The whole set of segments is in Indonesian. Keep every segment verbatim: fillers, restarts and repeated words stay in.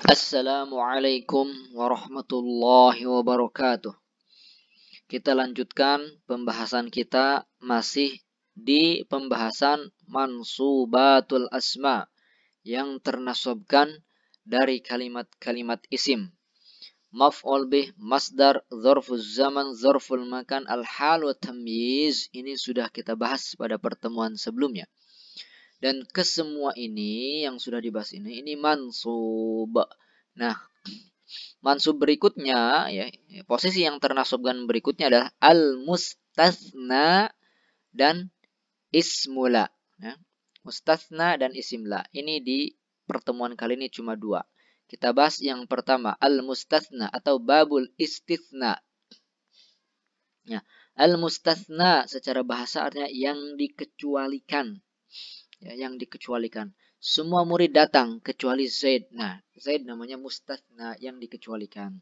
Assalamualaikum warahmatullahi wabarakatuh. Kita lanjutkan pembahasan kita masih di pembahasan mansubatul asma yang ternasabkan dari kalimat-kalimat isim. Maf'ul bih, masdar, dzarfuz zaman, dzarful makan, al-hal wa tamyiz. Ini sudah kita bahas pada pertemuan sebelumnya. Dan kesemua ini yang sudah dibahas ini, ini mansub. Nah, mansub berikutnya, ya, posisi yang ternasabkan berikutnya adalah al-mustatsna dan ismula. Ya. Mustatsna dan isimla. Ini di pertemuan kali ini cuma dua. Kita bahas yang pertama, al-mustatsna atau babul istitsna. Ya. Al-mustatsna secara bahasa artinya yang dikecualikan. Ya, yang dikecualikan. Semua murid datang kecuali Zaid. Nah, Zaid namanya mustatsna yang dikecualikan.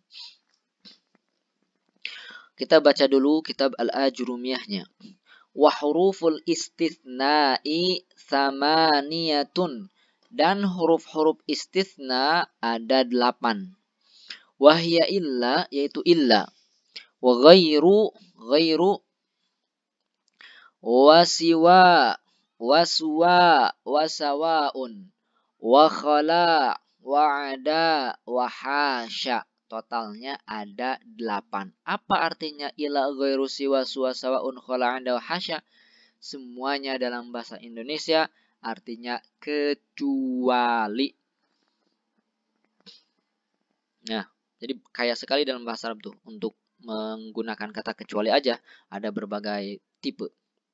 Kita baca dulu kitab Al-Ajrumiyahnya. Wa huruful istitsna'i tsamaniyatun. Dan huruf-huruf istitsna ada delapan. Wahya illa, yaitu illa. Wa ghairu, ghairu. Wa siwa, waswa, wasawaun, wa khala, wa ada, wa hasya. Totalnya ada delapan. Apa artinya ila ghairu siwa suwasawaun khala ada wa hasya? Semuanya dalam bahasa Indonesia artinya kecuali. Nah, jadi kaya sekali dalam bahasa Arab tuh untuk menggunakan kata kecuali aja ada berbagai tipe.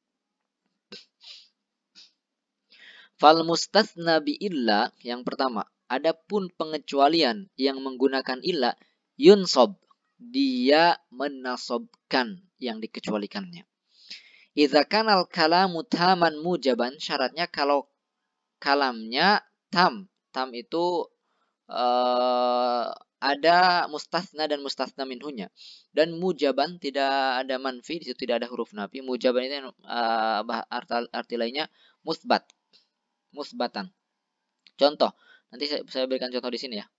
Fal mustatsna bi illa yang pertama, adapun pengecualian yang menggunakan illa yunsab, dia menasabkan yang dikecualikannya. Idza kanal kalamu taman mujaban, syaratnya kalau kalamnya tam. Tam itu uh, ada mustatsna dan mustatsna minhunya. Dan mujaban tidak ada manfi, di situ tidak ada huruf nafi. Mujaban itu uh, arti, arti lainnya musbat. Musbatan. Contoh, nanti saya, saya berikan contoh di sini ya.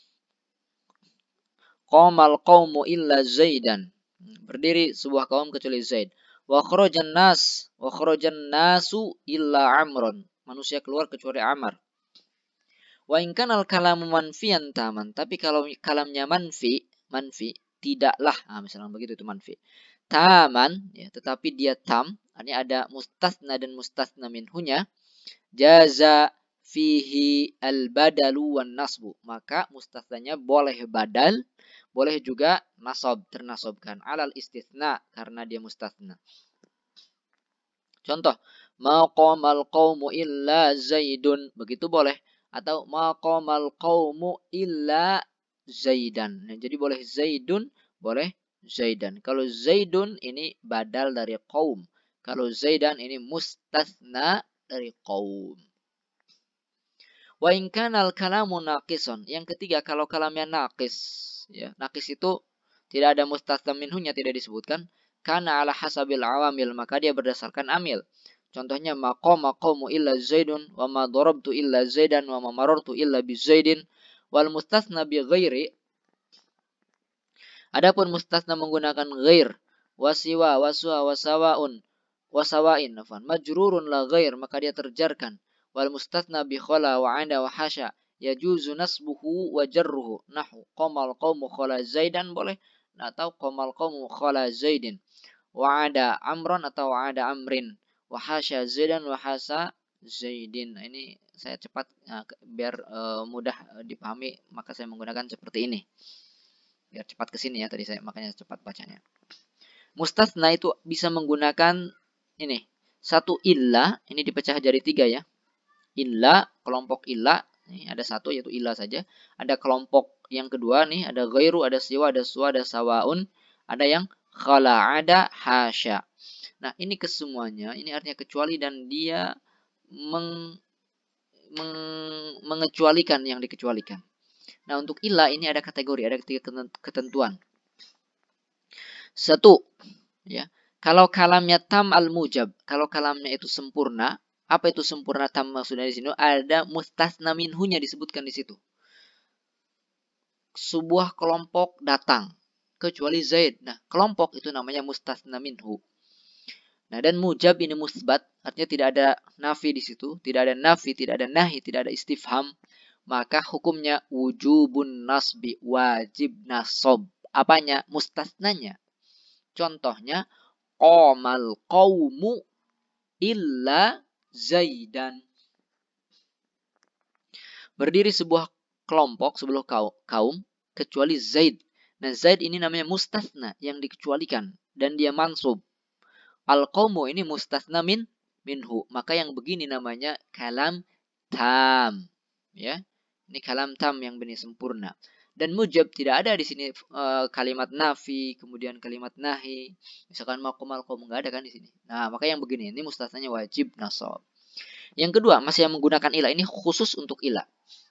Qamal qaumu illa Zaidan. Berdiri sebuah kaum kecuali Zaid. Wa kharajan nas, wa kharajan nasu illa Amron. Manusia keluar kecuali Amr. Wa in kanal kalamu manfiyan taman, tapi kalau kalamnya manfi, manfi tidaklah, nah, misalnya begitu itu manfi. Taman, ya, tetapi dia tam, artinya ada mustatsna dan mustatsna minhunya. Jaza fihi al-badalu wan nasbu, maka mustatsnanya boleh badal, boleh juga nasab, ternasabkan alal istitsna karena dia mustatsna. Contoh, ma qamal qaumu illa Zaidun, begitu boleh, atau ma qamal qaumu illa Zaidan. Nah, jadi boleh Zaidun, boleh Zaidan. Kalau Zaidun ini badal dari qaum, kalau Zaidan ini mustatsna dari qaum. Wa in kanal kalamu naqison. Yang ketiga, kalau kalamnya naqis, ya, naqis itu tidak ada mustatsna minhunya, tidak disebutkan. Kana ala hasabil awamil, maka dia berdasarkan amil. Contohnya maqama qaumu illa Zaidun wa ma darabtu illa Zaidan wa ma marartu illa bi Zaidin. Wal mustatsna bi ghairi. Adapun mustatsna menggunakan ghair, wasiwa, waswa, wasawaun, wasawain, afan, majrurun la ghair, maka dia terjarkan. Wal mustatsna bi khala wa ada wa hasya yajuzu nasbuhu wa jarruhu, nahu qamal qaumu khala Zaidan boleh, atau qamal qaumu khala Zaidin, wa ada Amron atau wa ada Amrin, wa hasya Zaidan wa hasa Zaidin. Nah, ini saya cepat nah, biar uh, mudah uh, dipahami, maka saya menggunakan seperti ini biar cepat ke sini ya, tadi saya makanya cepat bacanya. Mustatsna itu bisa menggunakan ini satu illa, ini dipecah jadi tiga ya. Illa, kelompok illa, ini ada satu yaitu illa saja. Ada kelompok yang kedua nih, ada ghairu, ada siwa, ada suwa, ada sawaun, ada yang khala, ada hasya. Nah, ini kesemuanya, ini artinya kecuali, dan dia meng, meng, mengecualikan yang dikecualikan. Nah, untuk illa ini ada kategori, ada tiga ketentuan. Satu, ya, kalau kalamnya tam al-mujab, kalau kalamnya itu sempurna. Apa itu sempurna tam maksudnya di sini? Ada mustatsna minhunya disebutkan di situ. sebuah kelompok datang kecuali Zaid. Nah, kelompok itu namanya mustasna minhu. Nah, dan mujab ini musbat, artinya tidak ada nafi di situ, tidak ada nafi, tidak ada nahi, tidak ada istifham, maka hukumnya wujubun nasbi, wajib nasab. Apanya? Mustasnanya. Contohnya qamal qaumu illa Zaidan. Berdiri sebuah kelompok, sebuah kaum kecuali Zaid. Nah, Zaid ini namanya mustasna yang dikecualikan dan dia mansub. Al-qaumu ini mustasna min minhu. Maka yang begini namanya kalam tam. Ya. Ini kalam tam yang benar sempurna. Dan mujab tidak ada di sini uh, kalimat nafi, kemudian kalimat nahi. Misalkan maqamal qaum enggak ada kan di sini. Nah, maka yang begini ini mustasnanya wajib nasab. Yang kedua, masih yang menggunakan ilah, ini khusus untuk ilah.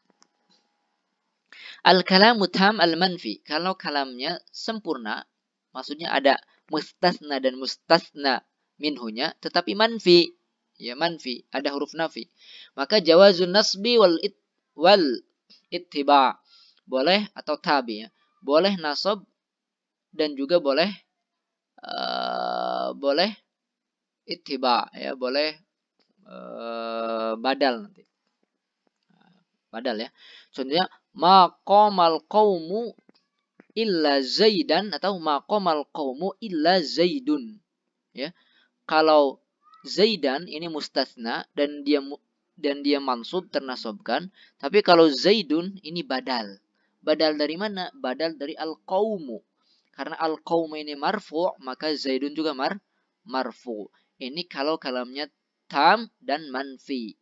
Al-kalamu tam al-manfi. Kalau kalamnya sempurna, maksudnya ada mustasna dan mustasna minhunya, tetapi manfi. Ya, manfi. Ada huruf nafi. Maka jawazun nasbi wal, it, wal ittiba. Boleh atau tabi. Ya. Boleh nasab dan juga boleh uh, boleh ittiba. Ya, boleh uh, badal nanti. Badal ya. Contohnya, maqamal qaumu illa Zaidan atau maqamal qaumu illa Zaidun. Ya. Kalau Zaidan ini mustasna dan dia dan dia mansub ternasabkan, tapi kalau Zaidun ini badal. Badal dari mana? Badal dari al-qaumu. Karena al-qaumu ini marfu', maka Zaidun juga mar marfu'. Ini kalau kalamnya tam dan manfi.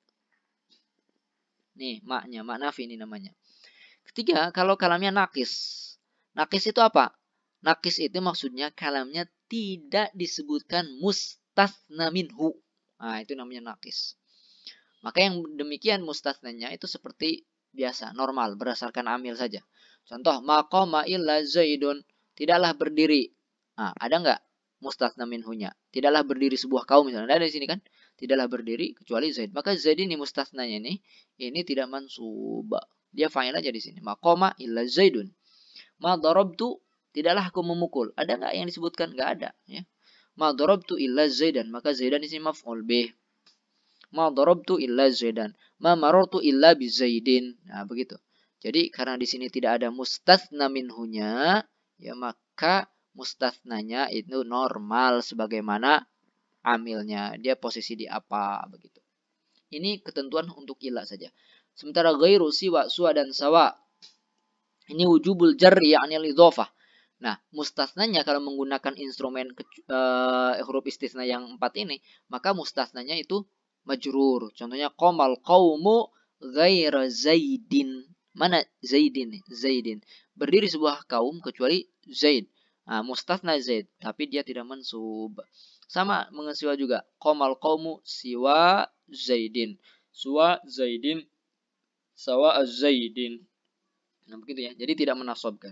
Nih, maknya, mak nafi ini namanya. Ketiga, kalau kalamnya nakis. Nakis itu apa? Nakis itu maksudnya kalamnya tidak disebutkan mustasna minhu. Nah, itu namanya nakis. Maka yang demikian mustasnanya itu seperti biasa, normal, berdasarkan amil saja. Contoh, maqama illa Zaidun. Tidaklah berdiri. Nah, ada nggak mustasna minhunya? Tidaklah berdiri sebuah kaum misalnya. Ada di sini kan? Tidaklah berdiri kecuali Zaid. Maka Zaid ini mustasnanya ini, ini tidak mansub. Dia fa'il aja di sini. Maqama illa Zaidun. Ma darabtu, tidaklah aku memukul. Ada nggak yang disebutkan? Nggak ada. Ya. Ma darabtu illa Zaidan. Maka Zaidan di sini maf'ul bih. Ma darabtu illa Zaidan. Ma marartu illa bi Zaidin. Nah, begitu. Jadi karena di sini tidak ada mustasna minhunya, ya maka mustasnanya itu normal sebagaimana amilnya. Dia posisi di apa begitu. Ini ketentuan untuk ilah saja. Sementara ghairu siwa suwa dan sawa. Ini wujubul jarri yakni al-idhofah. Nah, mustasnanya kalau menggunakan instrumen uh, huruf istisna yang empat ini, maka mustasnanya itu majrur. Contohnya qamal qaumu ghaira Zaidin. Mana Zaidin? Zaidin. Berdiri sebuah kaum kecuali Zaid. Nah, mustasna Zaid, tapi dia tidak mansub. Sama mengesiwa juga. Qamal qaumu siwa Zaidin. Suwa Zaidin. Sawa az-Zaidin. Nah, begitu ya. Jadi tidak menasabkan.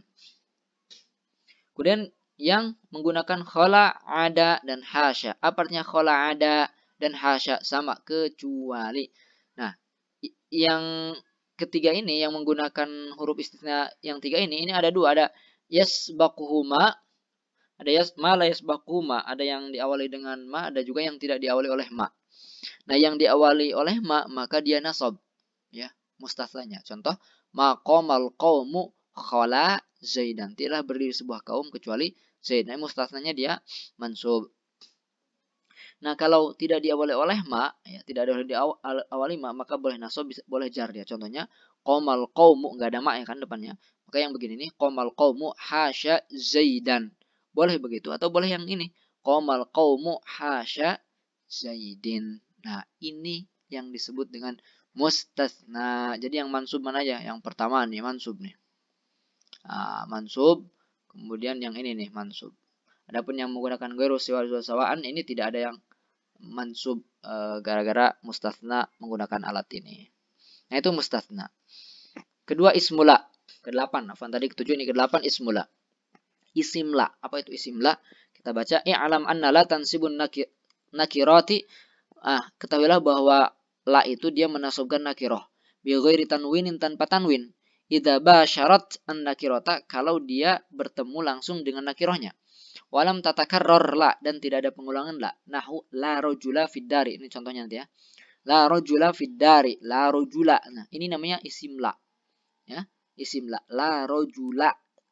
Kemudian yang menggunakan khala ada dan hasya. Apa artinya khala ada dan hasya? Sama, kecuali. Nah, yang ketiga ini yang menggunakan huruf istisna yang tiga ini, ini ada dua, ada yasbaquhuma, ada yas ma la yasbaquhuma, ada yang diawali dengan ma, ada juga yang tidak diawali oleh ma. Nah, yang diawali oleh ma maka dia nasab, ya, mustasnanya. Contoh, maqamal qaumu khala Zaidan. Tidaklah berdiri sebuah kaum kecuali Zaid. Nah, mustasnanya dia mansub. Nah, kalau tidak diawali oleh ma, ya, tidak ada diawali ma, maka boleh nasab, bisa, boleh jar dia. Contohnya, qamal qaumu, enggak ada ma ya kan depannya. Maka yang begini nih, qamal qaumu hasya Zaidan. Boleh begitu atau boleh yang ini, qamal qaumu hasya Zaidin. Nah, ini yang disebut dengan mustasna. Jadi yang mansub mana aja? Yang pertama nih, mansub nih. Nah, mansub, kemudian yang ini nih, mansub. Adapun yang menggunakan ghairu siwa sawaan ini tidak ada yang mansub gara-gara e, mustasna menggunakan alat ini. Nah, itu mustasna. Kedua ismula. Kedelapan. Afan tadi ketujuh, ini kedelapan ismula. Isimla. Apa itu isimla? Kita baca i'lam anna la tansibun nakir, nakirati. Ah, ketahuilah bahwa la itu dia menasabkan nakirah. Bi ghairi tanwinin, tanpa tanwin. idza basyarat an-nakirata, kalau dia bertemu langsung dengan nakirohnya. Walam tatakarrar la, dan tidak ada pengulangan la. Nahu la rajula fid dari. Ini contohnya nanti ya. La rajula fid dari, la rajula. Nah, ini namanya isim la. Ya, isim la. La rajula.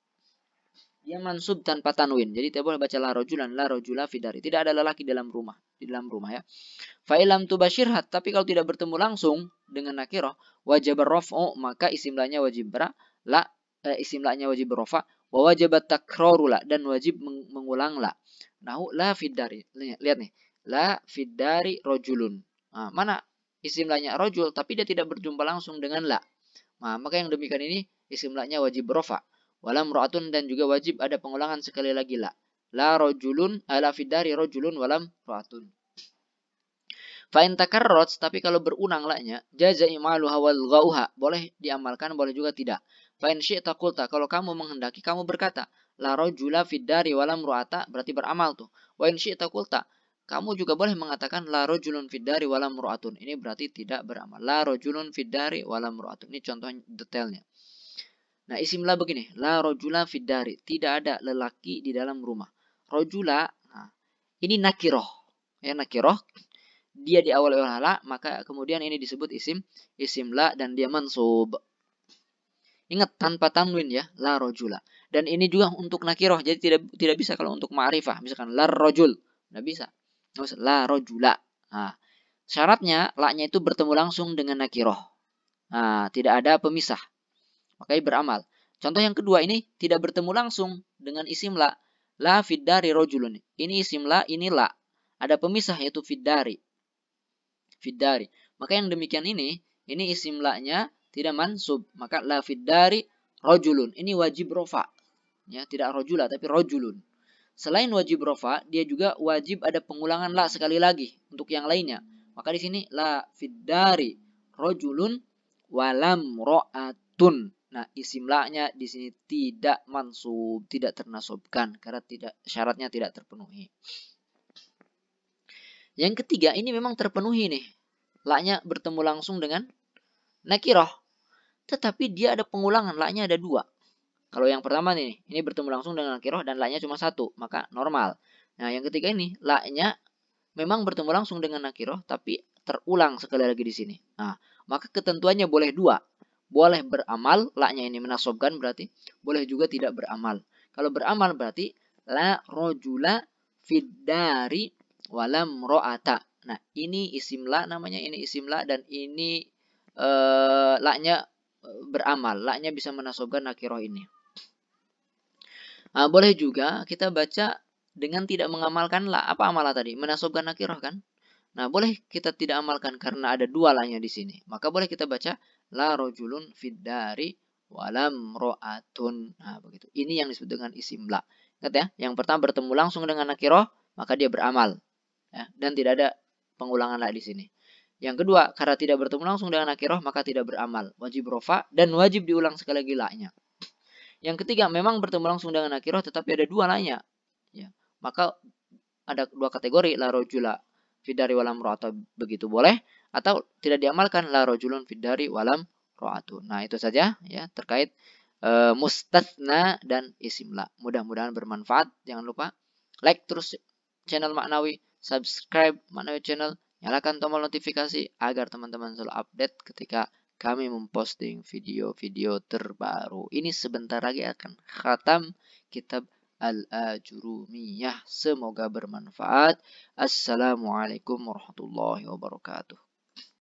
Dia mansub tanpa tanwin. Jadi tidak boleh baca la rajulan, la rajula fid dari. Tidak ada lelaki dalam rumah, di dalam rumah ya. Fa ilam tubashirhat, tapi kalau tidak bertemu langsung dengan nakirah, wajib raf'u, maka isim la-nya wajib ra, la eh, isim la-nya wajib rafa, wa wajib takraru la, dan wajib meng mengulang la. Nahu la fid dari. Lihat nih. La fid dari rajulun. Nah, mana isim la-nya rajul tapi dia tidak berjumpa langsung dengan la. Nah, maka yang demikian ini isim la-nya wajib rafa. Walam ra'atun, dan juga wajib ada pengulangan sekali lagi la. La rajulun, ala fid dari rajulun walam ra'atun. Fa'in takarrot, tapi kalau berulang la-nya, jaza imaluha wal ghauha, boleh diamalkan, boleh juga tidak. Fa'in syi'ta qulta, kalau kamu menghendaki, kamu berkata, la rajula fid dari walam ru'ata, berarti beramal tuh. Wa in syi'ta qulta, kamu juga boleh mengatakan la rajulun fid dari walam ru'atun. Ini berarti tidak beramal. La rajulun fid dari walam ru'atun. Ini contoh detailnya. Nah, isim la begini, la rajula fid dari, tidak ada lelaki di dalam rumah. Rajula, nah, ini nakiroh. Ya, nakiroh. Dia diawali oleh la, maka kemudian ini disebut isim isim la dan dia mansub. Ingat tanpa tanwin ya, la rajula. Dan ini juga untuk nakiroh, jadi tidak tidak bisa kalau untuk ma'rifah, misalkan la rajul, tidak bisa. La rajula. Nah, syaratnya la-nya itu bertemu langsung dengan nakiroh. Nah, tidak ada pemisah. Makanya beramal. Contoh yang kedua ini tidak bertemu langsung dengan isim la. La fid dari rajulun. Ini isim la, ini la. Ada pemisah yaitu fid dari. Fid dari. Maka yang demikian ini, ini isim la-nya tidak mansub. Maka la fid dari rajulun. Ini wajib rofa. Ya, tidak rajula tapi rajulun. Selain wajib rofa, dia juga wajib ada pengulangan la sekali lagi untuk yang lainnya. Maka di sini la fid dari rajulun walam ro'atun. Nah, isim la-nya di sini tidak mansub, tidak ternasubkan karena tidak syaratnya tidak terpenuhi. Yang ketiga, ini memang terpenuhi nih. La-nya bertemu langsung dengan nakirah. Tetapi dia ada pengulangan, la-nya ada dua. Kalau yang pertama nih, ini bertemu langsung dengan nakirah dan la-nya cuma satu, maka normal. Nah, yang ketiga ini, la-nya memang bertemu langsung dengan nakirah, tapi terulang sekali lagi di sini. Nah, maka ketentuannya boleh dua. Boleh beramal, la-nya ini menasobkan berarti. Boleh juga tidak beramal. Kalau beramal berarti la rojula fid dari walam ro'ata. Nah, ini isim la namanya, ini isim la, dan ini uh, la-nya beramal. La-nya bisa menasobkan nakirah ini. Nah, boleh juga kita baca dengan tidak mengamalkan la. Apa amalah tadi? Menasobkan nakirah kan? Nah, boleh kita tidak amalkan karena ada dua la-nya di sini. Maka boleh kita baca la rojulun fid dari walam ro'atun. Nah, begitu. Ini yang disebut dengan isim la. Ingat ya, yang pertama bertemu langsung dengan nakirah, maka dia beramal. Ya, dan tidak ada pengulangan la di sini. Yang kedua, karena tidak bertemu langsung dengan nakirah, maka tidak beramal. Wajib rofa dan wajib diulang sekali lagi la-nya. Yang ketiga, memang bertemu langsung dengan nakirah, tetapi ada dua la-nya. Ya, maka ada dua kategori, la rojula fidari walam ro'ata, begitu boleh, atau tidak diamalkan la rojulun fidari walam ro'atun. Nah, itu saja ya terkait e, mustatsna dan isim la. Mudah-mudahan bermanfaat. Jangan lupa like terus channel Maknawi, subscribe Maknawi channel, nyalakan tombol notifikasi agar teman-teman selalu update ketika kami memposting video-video terbaru. Ini sebentar lagi akan khatam kitab Al-Ajurumiyah. Semoga bermanfaat. Assalamualaikum warahmatullahi wabarakatuh.